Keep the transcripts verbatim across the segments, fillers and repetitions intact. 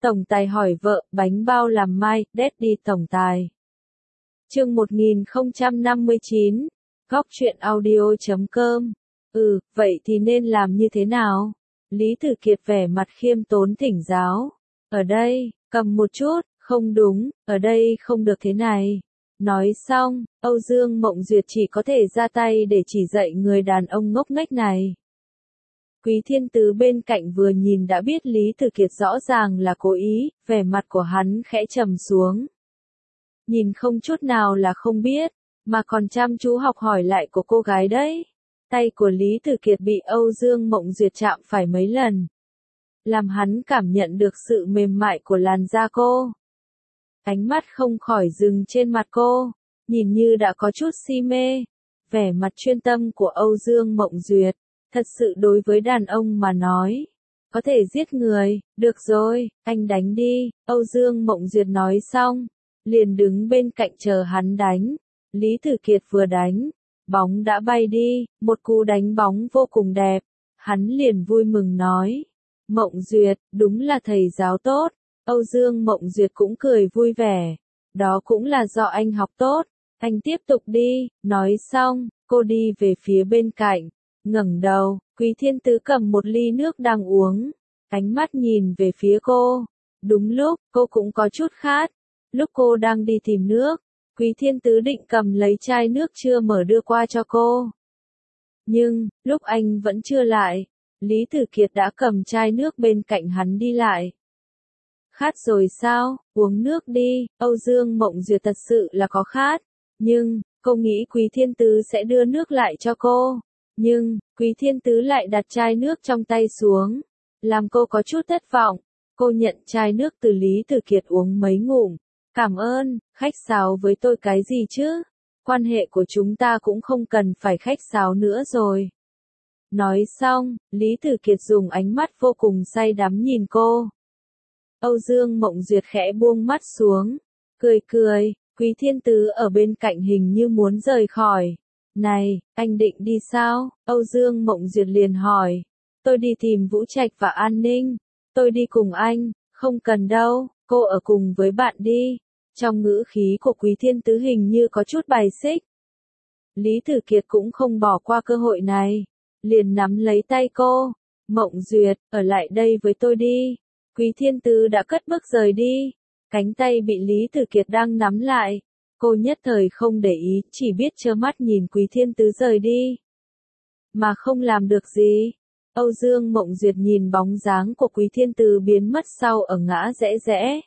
Tổng tài hỏi vợ, bánh bao làm mai, Daddy tổng tài. Chương một nghìn không trăm năm mươi chín, góc truyện audio chấm com. Ừ, vậy thì nên làm như thế nào? Lý Tử Kiệt vẻ mặt khiêm tốn thỉnh giáo. Ở đây, cầm một chút, không đúng, ở đây không được thế này. Nói xong, Âu Dương Mộng Duyệt chỉ có thể ra tay để chỉ dạy người đàn ông ngốc nghếch này. Quý Thiên Tứ bên cạnh vừa nhìn đã biết Lý Tử Kiệt rõ ràng là cố ý, vẻ mặt của hắn khẽ trầm xuống. Nhìn không chút nào là không biết, mà còn chăm chú học hỏi lại của cô gái đấy. Tay của Lý Tử Kiệt bị Âu Dương Mộng Duyệt chạm phải mấy lần, làm hắn cảm nhận được sự mềm mại của làn da cô. Ánh mắt không khỏi dừng trên mặt cô, nhìn như đã có chút si mê. Vẻ mặt chuyên tâm của Âu Dương Mộng Duyệt, thật sự đối với đàn ông mà nói, có thể giết người. Được rồi, anh đánh đi, Âu Dương Mộng Duyệt nói xong, liền đứng bên cạnh chờ hắn đánh. Lý Tử Kiệt vừa đánh, bóng đã bay đi, một cú đánh bóng vô cùng đẹp. Hắn liền vui mừng nói, Mộng Duyệt, đúng là thầy giáo tốt. Âu Dương Mộng Duyệt cũng cười vui vẻ, đó cũng là do anh học tốt, anh tiếp tục đi. Nói xong, cô đi về phía bên cạnh, ngẩng đầu, Quý Thiên Tứ cầm một ly nước đang uống, ánh mắt nhìn về phía cô. Đúng lúc, cô cũng có chút khát. Lúc cô đang đi tìm nước, Quý Thiên Tứ định cầm lấy chai nước chưa mở đưa qua cho cô. Nhưng, lúc anh vẫn chưa lại, Lý Tử Kiệt đã cầm chai nước bên cạnh hắn đi lại. Khát rồi sao, uống nước đi. Âu Dương Mộng Duyệt thật sự là có khát, nhưng, cô nghĩ Quý Thiên Tứ sẽ đưa nước lại cho cô. Nhưng, Quý Thiên Tứ lại đặt chai nước trong tay xuống, làm cô có chút thất vọng. Cô nhận chai nước từ Lý Tử Kiệt uống mấy ngụm. Cảm ơn, khách sáo với tôi cái gì chứ? Quan hệ của chúng ta cũng không cần phải khách sáo nữa rồi. Nói xong, Lý Tử Kiệt dùng ánh mắt vô cùng say đắm nhìn cô. Âu Dương Mộng Duyệt khẽ buông mắt xuống, cười cười. Quý Thiên Tứ ở bên cạnh hình như muốn rời khỏi. Này, anh định đi sao? Âu Dương Mộng Duyệt liền hỏi. Tôi đi tìm Vũ Trạch và An Ninh. Tôi đi cùng anh. Không cần đâu, cô ở cùng với bạn đi. Trong ngữ khí của Quý Thiên Tứ hình như có chút bài xích. Lý Tử Kiệt cũng không bỏ qua cơ hội này, liền nắm lấy tay cô. Mộng Duyệt, ở lại đây với tôi đi. Quý Thiên Tứ đã cất bước rời đi, cánh tay bị Lý Tử Kiệt đang nắm lại. Cô nhất thời không để ý, chỉ biết trơ mắt nhìn Quý Thiên Tứ rời đi, mà không làm được gì. Âu Dương Mộng Duyệt nhìn bóng dáng của Quý Thiên Tứ biến mất sau ở ngã rẽ rẽ.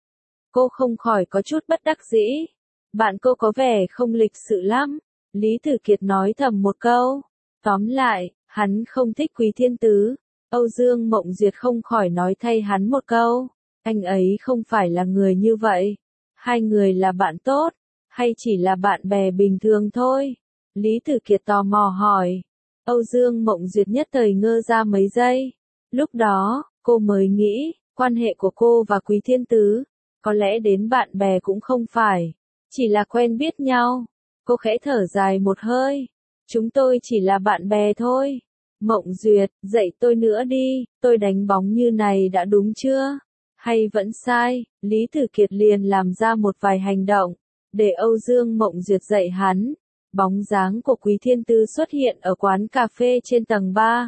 Cô không khỏi có chút bất đắc dĩ. Bạn cô có vẻ không lịch sự lắm. Lý Tử Kiệt nói thầm một câu. Tóm lại, hắn không thích Quý Thiên Tứ. Âu Dương Mộng Duyệt không khỏi nói thay hắn một câu. Anh ấy không phải là người như vậy. Hai người là bạn tốt, hay chỉ là bạn bè bình thường thôi? Lý Tử Kiệt tò mò hỏi. Âu Dương Mộng Duyệt nhất thời ngơ ra mấy giây. Lúc đó, cô mới nghĩ, quan hệ của cô và Quý Thiên Tứ, có lẽ đến bạn bè cũng không phải, chỉ là quen biết nhau. Cô khẽ thở dài một hơi. Chúng tôi chỉ là bạn bè thôi. Mộng Duyệt, dạy tôi nữa đi, tôi đánh bóng như này đã đúng chưa? Hay vẫn sai? Lý Tử Kiệt liền làm ra một vài hành động, để Âu Dương Mộng Duyệt dạy hắn. Bóng dáng của Quý Thiên Tứ xuất hiện ở quán cà phê trên tầng ba.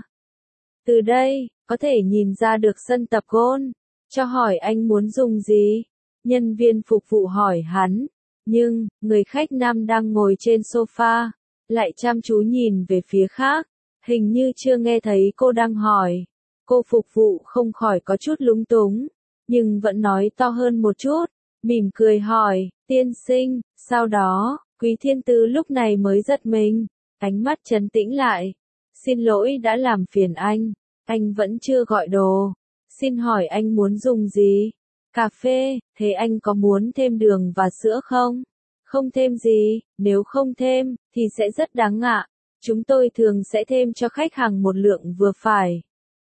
Từ đây, có thể nhìn ra được sân tập golf. Cho hỏi anh muốn dùng gì? Nhân viên phục vụ hỏi hắn. Nhưng, người khách nam đang ngồi trên sofa, lại chăm chú nhìn về phía khác, hình như chưa nghe thấy cô đang hỏi. Cô phục vụ không khỏi có chút lúng túng, nhưng vẫn nói to hơn một chút, mỉm cười hỏi, tiên sinh. Sau đó, Quý Thiên Tứ lúc này mới giật mình, ánh mắt trấn tĩnh lại. Xin lỗi đã làm phiền anh, anh vẫn chưa gọi đồ. Xin hỏi anh muốn dùng gì? Cà phê, thế anh có muốn thêm đường và sữa không? Không thêm gì, nếu không thêm, thì sẽ rất đáng ngại. Chúng tôi thường sẽ thêm cho khách hàng một lượng vừa phải.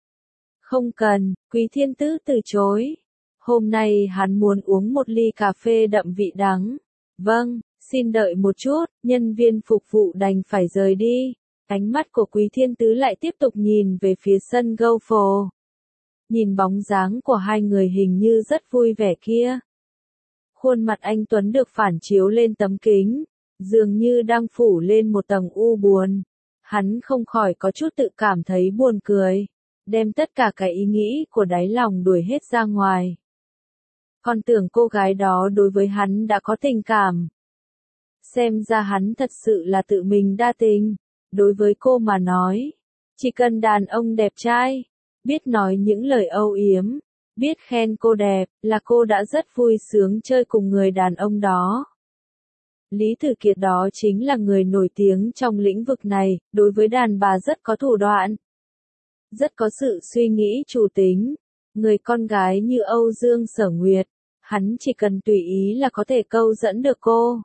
Không cần, Quý Thiên Tứ từ chối. Hôm nay hắn muốn uống một ly cà phê đậm vị đắng. Vâng, xin đợi một chút, nhân viên phục vụ đành phải rời đi. Ánh mắt của Quý Thiên Tứ lại tiếp tục nhìn về phía sân golf. nhìn bóng dáng của hai người hình như rất vui vẻ kia. Khuôn mặt anh Tuấn được phản chiếu lên tấm kính, dường như đang phủ lên một tầng u buồn. Hắn không khỏi có chút tự cảm thấy buồn cười, đem tất cả cái ý nghĩ của đáy lòng đuổi hết ra ngoài. Còn tưởng cô gái đó đối với hắn đã có tình cảm. Xem ra hắn thật sự là tự mình đa tình. Đối với cô mà nói, chỉ cần đàn ông đẹp trai, biết nói những lời âu yếm, biết khen cô đẹp, là cô đã rất vui sướng chơi cùng người đàn ông đó. Lý Tử Kiệt đó chính là người nổi tiếng trong lĩnh vực này, đối với đàn bà rất có thủ đoạn, rất có sự suy nghĩ chủ tính. Người con gái như Âu Dương Sở Nguyệt, hắn chỉ cần tùy ý là có thể câu dẫn được cô.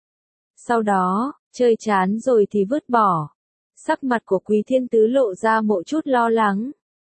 Sau đó, chơi chán rồi thì vứt bỏ. Sắc mặt của Quý Thiên Tứ lộ ra một chút lo lắng.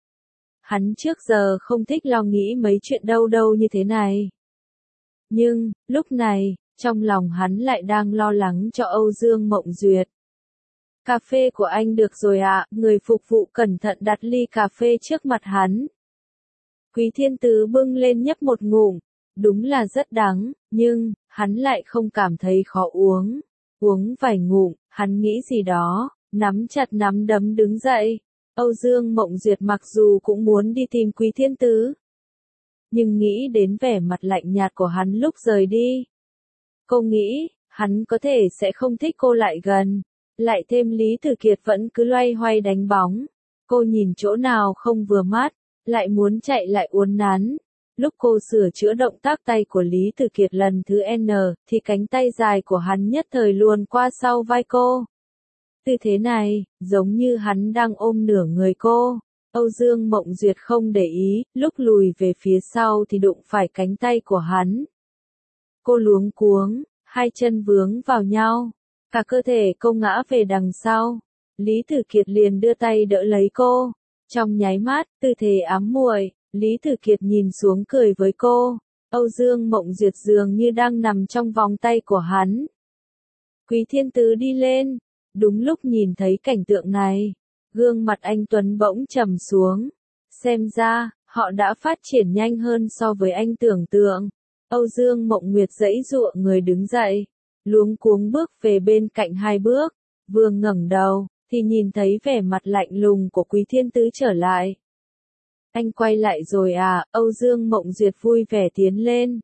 Hắn trước giờ không thích lo nghĩ mấy chuyện đâu đâu như thế này. Nhưng, lúc này, trong lòng hắn lại đang lo lắng cho Âu Dương Mộng Duyệt. Cà phê của anh được rồi ạ, người phục vụ cẩn thận đặt ly cà phê trước mặt hắn. Quý Thiên Tứ bưng lên nhấp một ngụm, đúng là rất đắng, nhưng, hắn lại không cảm thấy khó uống. Uống vài ngụm, hắn nghĩ gì đó, nắm chặt nắm đấm đứng dậy. Âu Dương Mộng Duyệt mặc dù cũng muốn đi tìm Quý Thiên Tứ, nhưng nghĩ đến vẻ mặt lạnh nhạt của hắn lúc rời đi. Cô nghĩ, hắn có thể sẽ không thích cô lại gần. Lại thêm Lý Tử Kiệt vẫn cứ loay hoay đánh bóng. Cô nhìn chỗ nào không vừa mắt, lại muốn chạy lại uốn nắn. Lúc cô sửa chữa động tác tay của Lý Tử Kiệt lần thứ N, thì cánh tay dài của hắn nhất thời luồn qua sau vai cô. Tư thế này, giống như hắn đang ôm nửa người cô. Âu Dương Mộng Duyệt không để ý, lúc lùi về phía sau thì đụng phải cánh tay của hắn. Cô luống cuống, hai chân vướng vào nhau, cả cơ thể cô ngã về đằng sau. Lý Tử Kiệt liền đưa tay đỡ lấy cô. Trong nháy mắt, tư thế ám muội, Lý Tử Kiệt nhìn xuống cười với cô. Âu Dương Mộng Duyệt dường như đang nằm trong vòng tay của hắn. Quý Thiên Tứ đi lên. Đúng lúc nhìn thấy cảnh tượng này, gương mặt anh Tuấn bỗng trầm xuống. Xem ra, họ đã phát triển nhanh hơn so với anh tưởng tượng. Âu Dương Mộng Nguyệt giãy giụa người đứng dậy, luống cuống bước về bên cạnh hai bước, vừa ngẩng đầu, thì nhìn thấy vẻ mặt lạnh lùng của Quý Thiên Tứ trở lại. Anh quay lại rồi à, Âu Dương Mộng Duyệt vui vẻ tiến lên.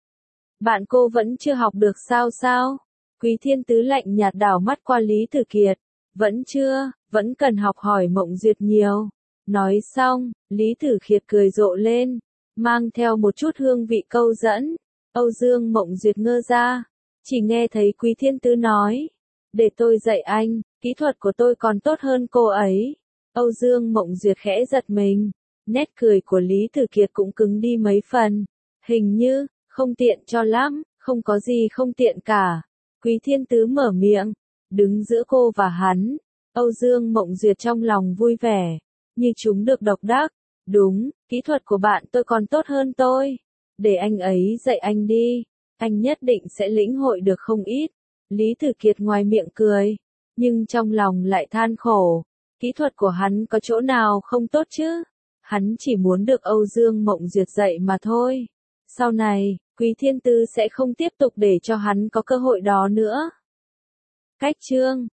Bạn cô vẫn chưa học được sao sao? Quý Thiên Tứ lạnh nhạt đảo mắt qua Lý Tử Kiệt. Vẫn chưa, vẫn cần học hỏi Mộng Duyệt nhiều. Nói xong, Lý Tử Kiệt cười rộ lên, mang theo một chút hương vị câu dẫn. Âu Dương Mộng Duyệt ngơ ra, chỉ nghe thấy Quý Thiên Tứ nói, để tôi dạy anh, kỹ thuật của tôi còn tốt hơn cô ấy. Âu Dương Mộng Duyệt khẽ giật mình, nét cười của Lý Tử Kiệt cũng cứng đi mấy phần. Hình như, không tiện cho lắm, không có gì không tiện cả. Quý Thiên Tứ mở miệng, đứng giữa cô và hắn. Âu Dương Mộng Duyệt trong lòng vui vẻ, như chúng được độc đắc. Đúng, kỹ thuật của bạn tôi còn tốt hơn tôi. Để anh ấy dạy anh đi, anh nhất định sẽ lĩnh hội được không ít. Lý Tử Kiệt ngoài miệng cười, nhưng trong lòng lại than khổ. Kỹ thuật của hắn có chỗ nào không tốt chứ? Hắn chỉ muốn được Âu Dương Mộng Duyệt dạy mà thôi. Sau này, Quý Thiên Tứ sẽ không tiếp tục để cho hắn có cơ hội đó nữa. Cách chương